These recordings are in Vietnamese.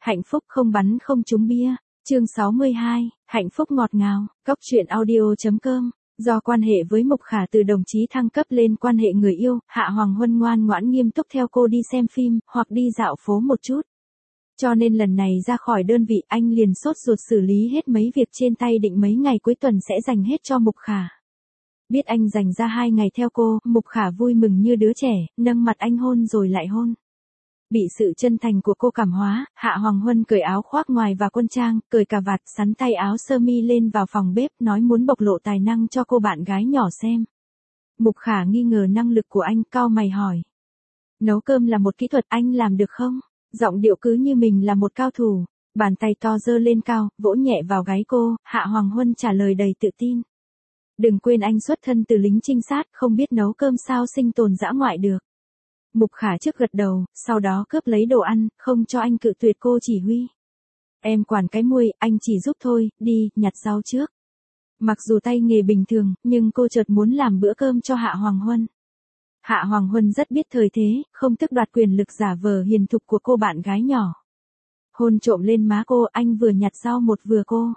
Hạnh phúc không bắn không trúng bia. Chương 62, hạnh phúc ngọt ngào. Cóc truyện audio.com. Do quan hệ với Mục Khả từ đồng chí thăng cấp lên quan hệ người yêu, Hạ Hoàng Huân ngoan ngoãn nghiêm túc theo cô đi xem phim, hoặc đi dạo phố một chút. Cho nên lần này ra khỏi đơn vị anh liền sốt ruột xử lý hết mấy việc trên tay, định mấy ngày cuối tuần sẽ dành hết cho Mục Khả. Biết anh dành ra 2 ngày theo cô, Mục Khả vui mừng như đứa trẻ, nâng mặt anh hôn rồi lại hôn. Bị sự chân thành của cô cảm hóa, Hạ Hoàng Huân cởi áo khoác ngoài và quân trang, cởi cà vạt, sắn tay áo sơ mi lên vào phòng bếp, nói muốn bộc lộ tài năng cho cô bạn gái nhỏ xem. Mục Khả nghi ngờ năng lực của anh, cau mày hỏi. Nấu cơm là một kỹ thuật, anh làm được không? Giọng điệu cứ như mình là một cao thủ. Bàn tay to giơ lên cao, vỗ nhẹ vào gáy cô, Hạ Hoàng Huân trả lời đầy tự tin. Đừng quên anh xuất thân từ lính trinh sát, không biết nấu cơm sao sinh tồn dã ngoại được. Mục Khả trước gật đầu, sau đó cướp lấy đồ ăn, không cho anh cự tuyệt cô chỉ huy. Em quản cái muôi, anh chỉ giúp thôi, đi, nhặt rau trước. Mặc dù tay nghề bình thường, nhưng cô chợt muốn làm bữa cơm cho Hạ Hoàng Huân. Hạ Hoàng Huân rất biết thời thế, không tước đoạt quyền lực giả vờ hiền thục của cô bạn gái nhỏ. Hôn trộm lên má cô, anh vừa nhặt rau một vừa cô.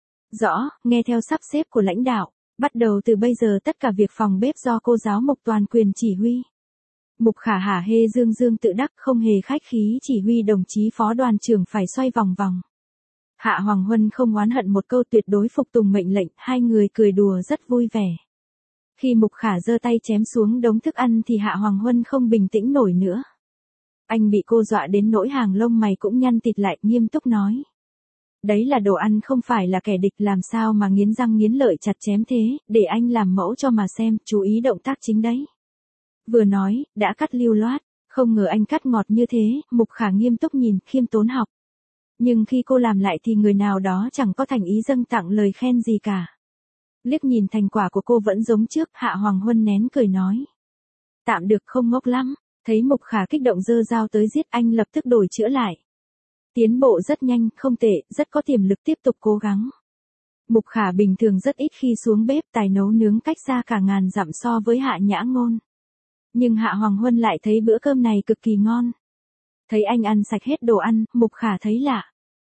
Rõ, nghe theo sắp xếp của lãnh đạo, bắt đầu từ bây giờ tất cả việc phòng bếp do cô giáo Mục toàn quyền chỉ huy. Mục Khả hả hê dương dương tự đắc, không hề khách khí chỉ huy đồng chí phó đoàn trưởng phải xoay vòng vòng. Hạ Hoàng Huân không oán hận một câu, tuyệt đối phục tùng mệnh lệnh, hai người cười đùa rất vui vẻ. Khi Mục Khả giơ tay chém xuống đống thức ăn thì Hạ Hoàng Huân không bình tĩnh nổi nữa. Anh bị cô dọa đến nỗi hàng lông mày cũng nhăn tịt lại, nghiêm túc nói. Đấy là đồ ăn, không phải là kẻ địch, làm sao mà nghiến răng nghiến lợi chặt chém thế, để anh làm mẫu cho mà xem, chú ý động tác chính đấy. Vừa nói, đã cắt lưu loát, không ngờ anh cắt ngọt như thế, Mục Khả nghiêm túc nhìn, khiêm tốn học. Nhưng khi cô làm lại thì người nào đó chẳng có thành ý dâng tặng lời khen gì cả. Liếc nhìn thành quả của cô vẫn giống trước, Hạ Hoàng Huân nén cười nói. Tạm được, không ngốc lắm. Thấy Mục Khả kích động giơ dao tới giết, anh lập tức đổi chữa lại. Tiến bộ rất nhanh, không tệ, rất có tiềm lực, tiếp tục cố gắng. Mục Khả bình thường rất ít khi xuống bếp, tài nấu nướng cách xa cả ngàn dặm so với Hạ Nhã Ngôn. Nhưng Hạ Hoàng Huân lại thấy bữa cơm này cực kỳ ngon. Thấy anh ăn sạch hết đồ ăn, Mục Khả thấy lạ.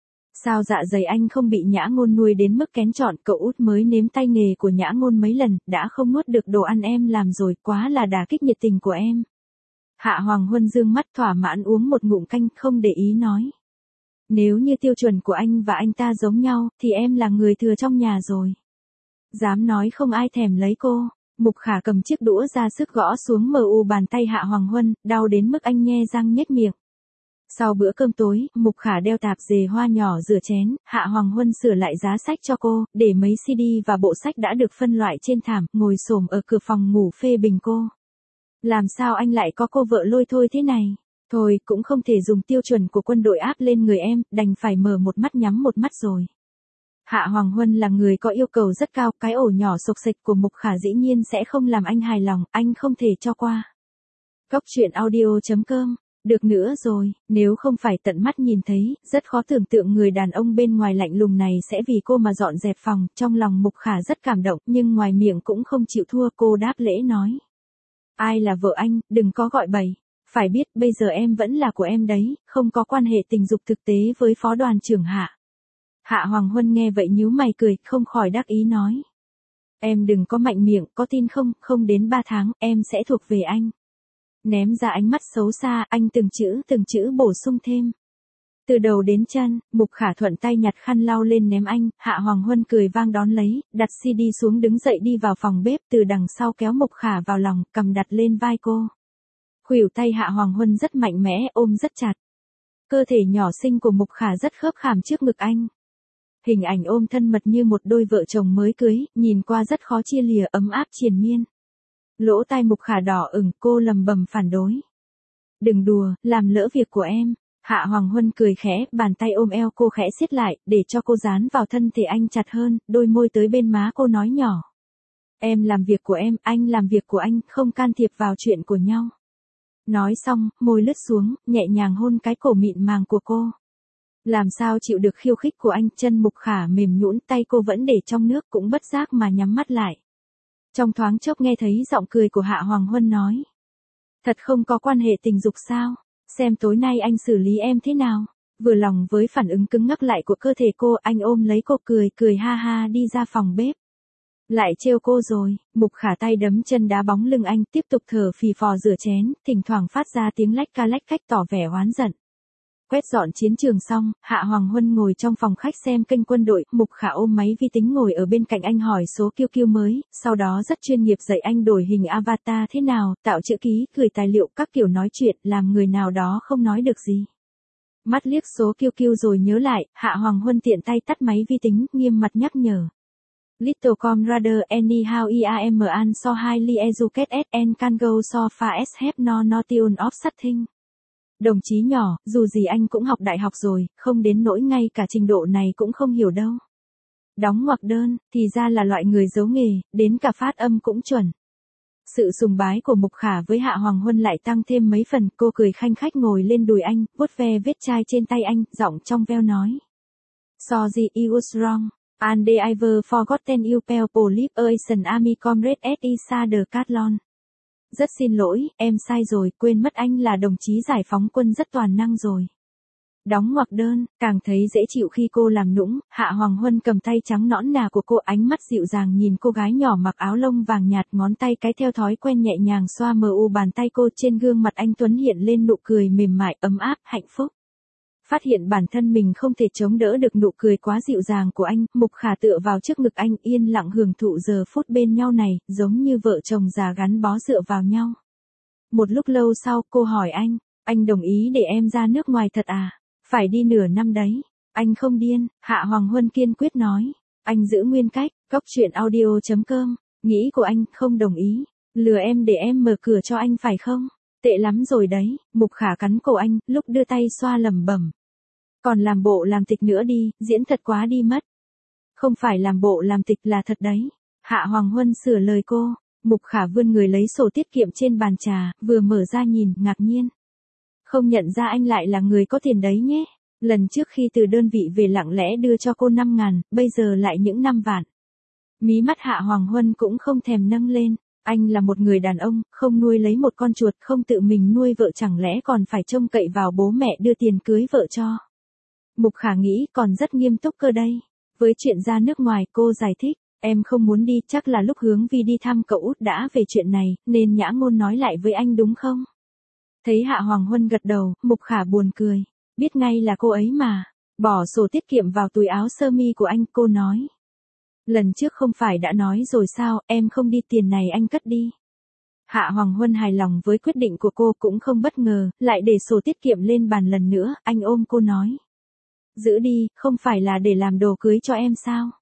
Sao dạ dày anh không bị Nhã Ngôn nuôi đến mức kén chọn, cậu út mới nếm tay nghề của Nhã Ngôn mấy lần, đã không nuốt được đồ ăn em làm rồi, quá là đả kích nhiệt tình của em. Hạ Hoàng Huân dương mắt thỏa mãn uống một ngụm canh, không để ý nói. Nếu như tiêu chuẩn của anh và anh ta giống nhau, thì em là người thừa trong nhà rồi. Dám nói không ai thèm lấy cô. Mục Khả cầm chiếc đũa ra sức gõ xuống bàn tay Hạ Hoàng Huân, đau đến mức anh nhe răng nhếch miệng. Sau bữa cơm tối, Mục Khả đeo tạp dề hoa nhỏ rửa chén, Hạ Hoàng Huân sửa lại giá sách cho cô, để mấy CD và bộ sách đã được phân loại trên thảm, ngồi xổm ở cửa phòng ngủ phê bình cô. Làm sao anh lại có cô vợ lôi thôi thế này? Thôi, cũng không thể dùng tiêu chuẩn của quân đội áp lên người em, đành phải mở một mắt nhắm một mắt rồi. Hạ Hoàng Huân là người có yêu cầu rất cao, cái ổ nhỏ xộc xệch của Mục Khả dĩ nhiên sẽ không làm anh hài lòng, anh không thể cho qua. Cóc truyện audio.com. Được nữa rồi, nếu không phải tận mắt nhìn thấy, rất khó tưởng tượng người đàn ông bên ngoài lạnh lùng này sẽ vì cô mà dọn dẹp phòng, trong lòng Mục Khả rất cảm động, nhưng ngoài miệng cũng không chịu thua, cô đáp lễ nói. Ai là vợ anh, đừng có gọi bậy. Phải biết bây giờ em vẫn là của em đấy, không có quan hệ tình dục thực tế với phó đoàn trưởng Hạ. Hạ Hoàng Huân nghe vậy nhíu mày cười, không khỏi đắc ý nói. Em đừng có mạnh miệng, có tin không, không đến 3 tháng, em sẽ thuộc về anh. Ném ra ánh mắt xấu xa, anh từng chữ bổ sung thêm. Từ đầu đến chân, Mục Khả thuận tay nhặt khăn lau lên ném anh, Hạ Hoàng Huân cười vang đón lấy, đặt CD xuống đứng dậy đi vào phòng bếp, từ đằng sau kéo Mục Khả vào lòng, cầm đặt lên vai cô. Khuỷu tay Hạ Hoàng Huân rất mạnh mẽ, ôm rất chặt. Cơ thể nhỏ xinh của Mục Khả rất khớp khảm trước ngực anh. Hình ảnh ôm thân mật như một đôi vợ chồng mới cưới, nhìn qua rất khó chia lìa, ấm áp triền miên. Lỗ tai Mục Khả đỏ ửng, cô lầm bầm phản đối. Đừng đùa, làm lỡ việc của em. Hạ Hoàng Huân cười khẽ, bàn tay ôm eo cô khẽ siết lại, để cho cô dán vào thân thể anh chặt hơn, đôi môi tới bên má cô nói nhỏ. Em làm việc của em, anh làm việc của anh, không can thiệp vào chuyện của nhau. Nói xong, môi lướt xuống, nhẹ nhàng hôn cái cổ mịn màng của cô. Làm sao chịu được khiêu khích của anh, chân Mục Khả mềm nhũn, tay cô vẫn để trong nước, cũng bất giác mà nhắm mắt lại. Trong thoáng chốc nghe thấy giọng cười của Hạ Hoàng Huân nói. Thật không có quan hệ tình dục sao? Xem tối nay anh xử lý em thế nào? Vừa lòng với phản ứng cứng ngắc lại của cơ thể cô, anh ôm lấy cô cười ha ha đi ra phòng bếp. Lại trêu cô rồi, Mục Khả tay đấm chân đá bóng lưng anh, tiếp tục thở phì phò rửa chén, thỉnh thoảng phát ra tiếng lách cách tỏ vẻ oán giận. Quét dọn chiến trường xong, Hạ Hoàng Huân ngồi trong phòng khách xem kênh quân đội, Mục Khả ôm máy vi tính ngồi ở bên cạnh anh hỏi số QQ mới, sau đó rất chuyên nghiệp dạy anh đổi hình avatar thế nào, tạo chữ ký, gửi tài liệu các kiểu nói chuyện, làm người nào đó không nói được gì. Mắt liếc số QQ rồi nhớ lại, Hạ Hoàng Huân tiện tay tắt máy vi tính, nghiêm mặt nhắc nhở. Little comrade anyhow I am an so highly educated and can go so far as have no notion of such thing. Đồng chí nhỏ, dù gì anh cũng học đại học rồi, không đến nỗi ngay cả trình độ này cũng không hiểu đâu. Đóng ngoặc đơn, thì ra là loại người giấu nghề, đến cả phát âm cũng chuẩn. Sự sùng bái của Mục Khả với Hạ Hoàng Huân lại tăng thêm mấy phần, cô cười khanh khách ngồi lên đùi anh, vuốt ve vết chai trên tay anh, giọng trong veo nói. Sorry you was wrong. And they ever forgotten you pale police Asian Army comrade at Isa de Catlon. Rất xin lỗi, em sai rồi, quên mất anh là đồng chí giải phóng quân rất toàn năng rồi. Đóng ngoặc đơn, càng thấy dễ chịu khi cô làm nũng, Hạ Hoàng Huân cầm tay trắng nõn nà của cô, ánh mắt dịu dàng nhìn cô gái nhỏ mặc áo lông vàng nhạt, ngón tay cái theo thói quen nhẹ nhàng xoa mờ u bàn tay cô, trên gương mặt anh tuấn hiện lên nụ cười mềm mại, ấm áp, hạnh phúc. Phát hiện bản thân mình không thể chống đỡ được nụ cười quá dịu dàng của anh, Mục Khả tựa vào trước ngực anh, yên lặng hưởng thụ giờ phút bên nhau này, giống như vợ chồng già gắn bó dựa vào nhau. Một lúc lâu sau, cô hỏi anh đồng ý để em ra nước ngoài thật à? Phải đi nửa năm đấy. Anh không điên, Hạ Hoàng Huân kiên quyết nói. Anh giữ nguyên cách, goctruyện.audio.com. Nghĩ của anh, không đồng ý. Lừa em để em mở cửa cho anh phải không? Tệ lắm rồi đấy, Mục Khả cắn cổ anh, lúc đưa tay xoa lẩm bẩm. Còn làm bộ làm tịch nữa đi, diễn thật quá đi mất. Không phải làm bộ làm tịch là thật đấy. Hạ Hoàng Huân sửa lời cô. Mục Khả vươn người lấy sổ tiết kiệm trên bàn trà, vừa mở ra nhìn, ngạc nhiên. Không nhận ra anh lại là người có tiền đấy nhé. Lần trước khi từ đơn vị về lặng lẽ đưa cho cô 5.000, bây giờ lại những 5 vạn. Mí mắt Hạ Hoàng Huân cũng không thèm nâng lên. Anh là một người đàn ông, không nuôi lấy một con chuột, không tự mình nuôi vợ, chẳng lẽ còn phải trông cậy vào bố mẹ đưa tiền cưới vợ cho. Mục Khả nghĩ còn rất nghiêm túc cơ đây. Với chuyện ra nước ngoài, cô giải thích. Em không muốn đi, chắc là lúc Hướng Vi đi thăm cậu út đã về chuyện này, nên nhã ngôn nói lại với anh đúng không? Thấy Hạ Hoàng Huân gật đầu, Mục Khả buồn cười. Biết ngay là cô ấy mà. Bỏ sổ tiết kiệm vào túi áo sơ mi của anh, cô nói. Lần trước không phải đã nói rồi sao, em không đi, tiền này anh cất đi. Hạ Hoàng Huân hài lòng với quyết định của cô, cũng không bất ngờ, lại để sổ tiết kiệm lên bàn lần nữa, anh ôm cô nói. Giữ đi, không phải là để làm đồ cưới cho em sao?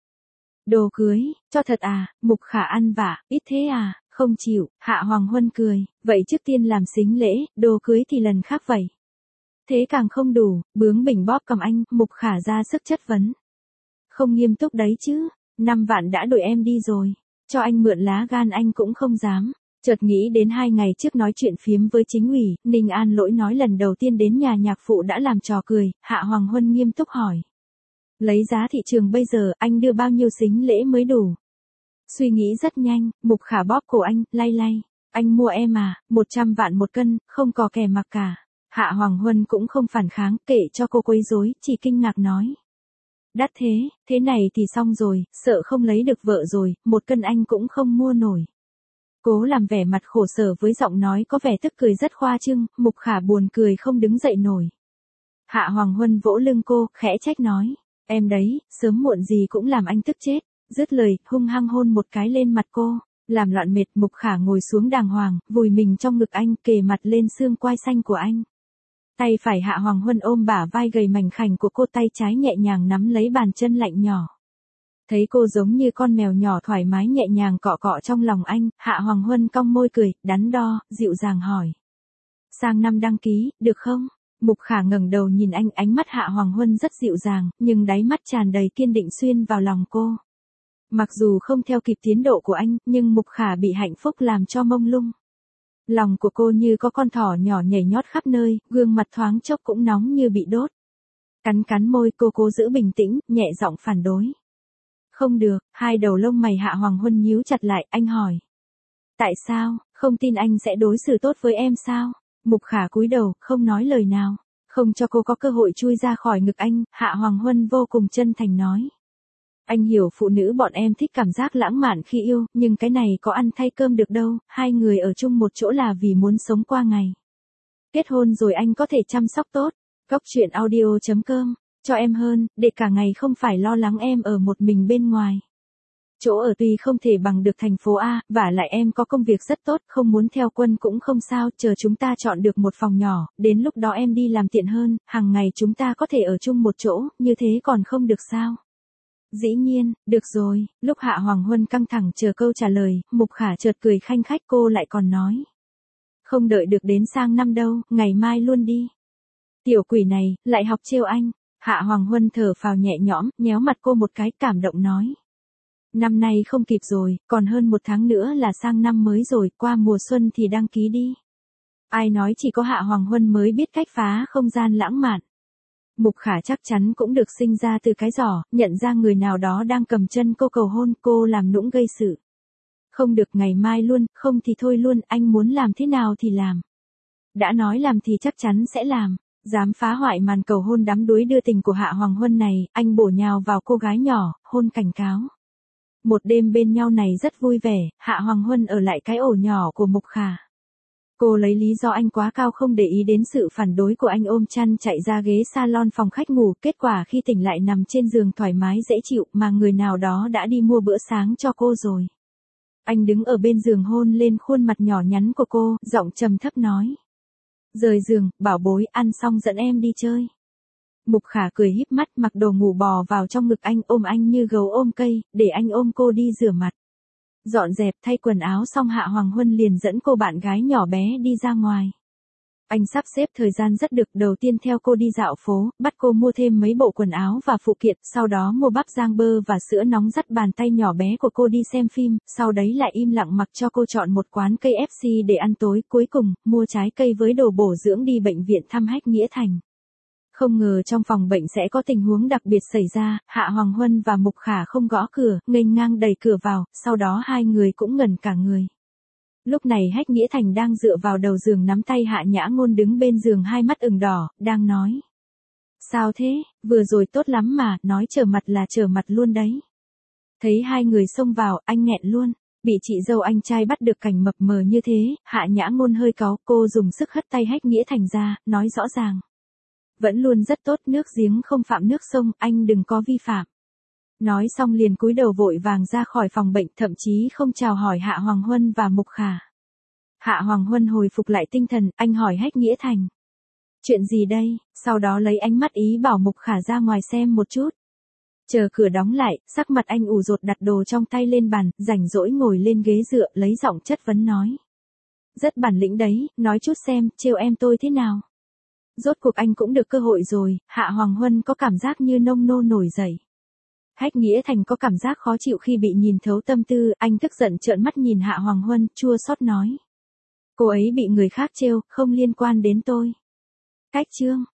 Đồ cưới, cho thật à? Mục Khả ăn vạ, ít thế à? Không chịu, Hạ Hoàng Huân cười, vậy trước tiên làm sính lễ, đồ cưới thì lần khác vậy. Thế càng không đủ, bướng bỉnh bóp cầm anh, Mục Khả ra sức chất vấn. Không nghiêm túc đấy chứ, 5 vạn đã đuổi em đi rồi, cho anh mượn lá gan anh cũng không dám. Chợt nghĩ đến 2 ngày trước nói chuyện phiếm với chính ủy, Ninh An Lỗi nói lần đầu tiên đến nhà nhạc phụ đã làm trò cười, Hạ Hoàng Huân nghiêm túc hỏi. Lấy giá thị trường bây giờ, anh đưa bao nhiêu sính lễ mới đủ? Suy nghĩ rất nhanh, Mục Khả bóp cổ anh, lay. Anh mua em à, 100 vạn một cân, không có kẻ mặc cả. Hạ Hoàng Huân cũng không phản kháng, kệ cho cô quấy rối, chỉ kinh ngạc nói. Đắt thế này thì xong rồi, sợ không lấy được vợ rồi, 1 cân anh cũng không mua nổi. Cố làm vẻ mặt khổ sở với giọng nói có vẻ tức cười rất khoa trương, Mục Khả buồn cười không đứng dậy nổi. Hạ Hoàng Huân vỗ lưng cô, khẽ trách nói. Em đấy, sớm muộn gì cũng làm anh tức chết. Dứt lời, hung hăng hôn một cái lên mặt cô. Làm loạn mệt, Mục Khả ngồi xuống đàng hoàng, vùi mình trong ngực anh, kề mặt lên xương quai xanh của anh. Tay phải Hạ Hoàng Huân ôm bả vai gầy mảnh khảnh của cô, tay trái nhẹ nhàng nắm lấy bàn chân lạnh nhỏ. Thấy cô giống như con mèo nhỏ thoải mái nhẹ nhàng cọ cọ trong lòng anh, Hạ Hoàng Huân cong môi cười, đắn đo, dịu dàng hỏi. Sang năm đăng ký, được không? Mục Khả ngẩng đầu nhìn anh, ánh mắt Hạ Hoàng Huân rất dịu dàng, nhưng đáy mắt tràn đầy kiên định xuyên vào lòng cô. Mặc dù không theo kịp tiến độ của anh, nhưng Mục Khả bị hạnh phúc làm cho mông lung. Lòng của cô như có con thỏ nhỏ nhảy nhót khắp nơi, gương mặt thoáng chốc cũng nóng như bị đốt. Cắn môi, cô cố giữ bình tĩnh, nhẹ giọng phản đối. Không được, hai đầu lông mày Hạ Hoàng Huân nhíu chặt lại, anh hỏi. Tại sao, không tin anh sẽ đối xử tốt với em sao? Mục Khả cúi đầu, không nói lời nào. Không cho cô có cơ hội chui ra khỏi ngực anh, Hạ Hoàng Huân vô cùng chân thành nói. Anh hiểu phụ nữ bọn em thích cảm giác lãng mạn khi yêu, nhưng cái này có ăn thay cơm được đâu, hai người ở chung một chỗ là vì muốn sống qua ngày. Kết hôn rồi anh có thể chăm sóc tốt. Góc truyện audio.com, cho em hơn, để cả ngày không phải lo lắng em ở một mình bên ngoài. Chỗ ở tuy không thể bằng được thành phố A, vả lại em có công việc rất tốt, không muốn theo quân cũng không sao, chờ chúng ta chọn được một phòng nhỏ, đến lúc đó em đi làm tiện hơn, hàng ngày chúng ta có thể ở chung một chỗ, như thế còn không được sao? Dĩ nhiên, được rồi, lúc Hạ Hoàng Huân căng thẳng chờ câu trả lời, Mục Khả chợt cười khanh khách cô lại còn nói. Không đợi được đến sang năm đâu, ngày mai luôn đi. Tiểu quỷ này, lại học trêu anh. Hạ Hoàng Huân thở phào nhẹ nhõm, nhéo mặt cô một cái cảm động nói. Năm nay không kịp rồi, còn hơn một tháng nữa là sang năm mới rồi, qua mùa xuân thì đăng ký đi. Ai nói chỉ có Hạ Hoàng Huân mới biết cách phá không gian lãng mạn. Mục Khả chắc chắn cũng được sinh ra từ cái giỏ, nhận ra người nào đó đang cầm chân cô cầu hôn, cô làm nũng gây sự. Không được, ngày mai luôn, không thì thôi luôn, anh muốn làm thế nào thì làm. Đã nói làm thì chắc chắn sẽ làm. Dám phá hoại màn cầu hôn đắm đuối đưa tình của Hạ Hoàng Huân này, anh bổ nhào vào cô gái nhỏ, hôn cảnh cáo. Một đêm bên nhau này rất vui vẻ, Hạ Hoàng Huân ở lại cái ổ nhỏ của Mục Khả. Cô lấy lý do anh quá cao không để ý đến sự phản đối của anh, ôm chăn chạy ra ghế salon phòng khách ngủ, kết quả khi tỉnh lại nằm trên giường thoải mái dễ chịu mà người nào đó đã đi mua bữa sáng cho cô rồi. Anh đứng ở bên giường hôn lên khuôn mặt nhỏ nhắn của cô, giọng trầm thấp nói. Rời giường, bảo bối, ăn xong dẫn em đi chơi. Mục Khả cười híp mắt, mặc đồ ngủ bò vào trong ngực anh, ôm anh như gấu ôm cây, để anh ôm cô đi rửa mặt. Dọn dẹp thay quần áo xong Hạ Hoàng Huân liền dẫn cô bạn gái nhỏ bé đi ra ngoài. Anh sắp xếp thời gian rất được, đầu tiên theo cô đi dạo phố, bắt cô mua thêm mấy bộ quần áo và phụ kiện, sau đó mua bắp rang bơ và sữa nóng dắt bàn tay nhỏ bé của cô đi xem phim, sau đấy lại im lặng mặc cho cô chọn một quán KFC để ăn tối, cuối cùng, mua trái cây với đồ bổ dưỡng đi bệnh viện thăm Hách Nghĩa Thành. Không ngờ trong phòng bệnh sẽ có tình huống đặc biệt xảy ra, Hạ Hoàng Huân và Mục Khả không gõ cửa, nghênh ngang đẩy cửa vào, sau đó hai người cũng ngẩn cả người. Lúc này Hách Nghĩa Thành đang dựa vào đầu giường nắm tay Hạ Nhã Ngôn đứng bên giường hai mắt ửng đỏ, đang nói. Sao thế, vừa rồi tốt lắm mà, nói trở mặt là trở mặt luôn đấy. Thấy hai người xông vào, anh nghẹn luôn, bị chị dâu anh trai bắt được cảnh mập mờ như thế, Hạ Nhã Ngôn hơi cáu, cô dùng sức hất tay Hách Nghĩa Thành ra, nói rõ ràng. Vẫn luôn rất tốt, nước giếng không phạm nước sông, anh đừng có vi phạm. Nói xong liền cúi đầu vội vàng ra khỏi phòng bệnh, thậm chí không chào hỏi Hạ Hoàng Huân và Mục Khả. Hạ Hoàng Huân hồi phục lại tinh thần, anh hỏi Hách Nghĩa Thành. Chuyện gì đây? Sau đó lấy ánh mắt ý bảo Mục Khả ra ngoài xem một chút. Chờ cửa đóng lại, sắc mặt anh ủ rột đặt đồ trong tay lên bàn, rảnh rỗi ngồi lên ghế dựa, lấy giọng chất vấn nói. Rất bản lĩnh đấy, nói chút xem, trêu em tôi thế nào? Rốt cuộc anh cũng được cơ hội rồi, Hạ Hoàng Huân có cảm giác như nông nô nổi dậy. Hách Nghĩa Thành có cảm giác khó chịu khi bị nhìn thấu tâm tư, anh tức giận trợn mắt nhìn Hạ Hoàng Huân, chua xót nói. Cô ấy bị người khác trêu, không liên quan đến tôi. Cách chương.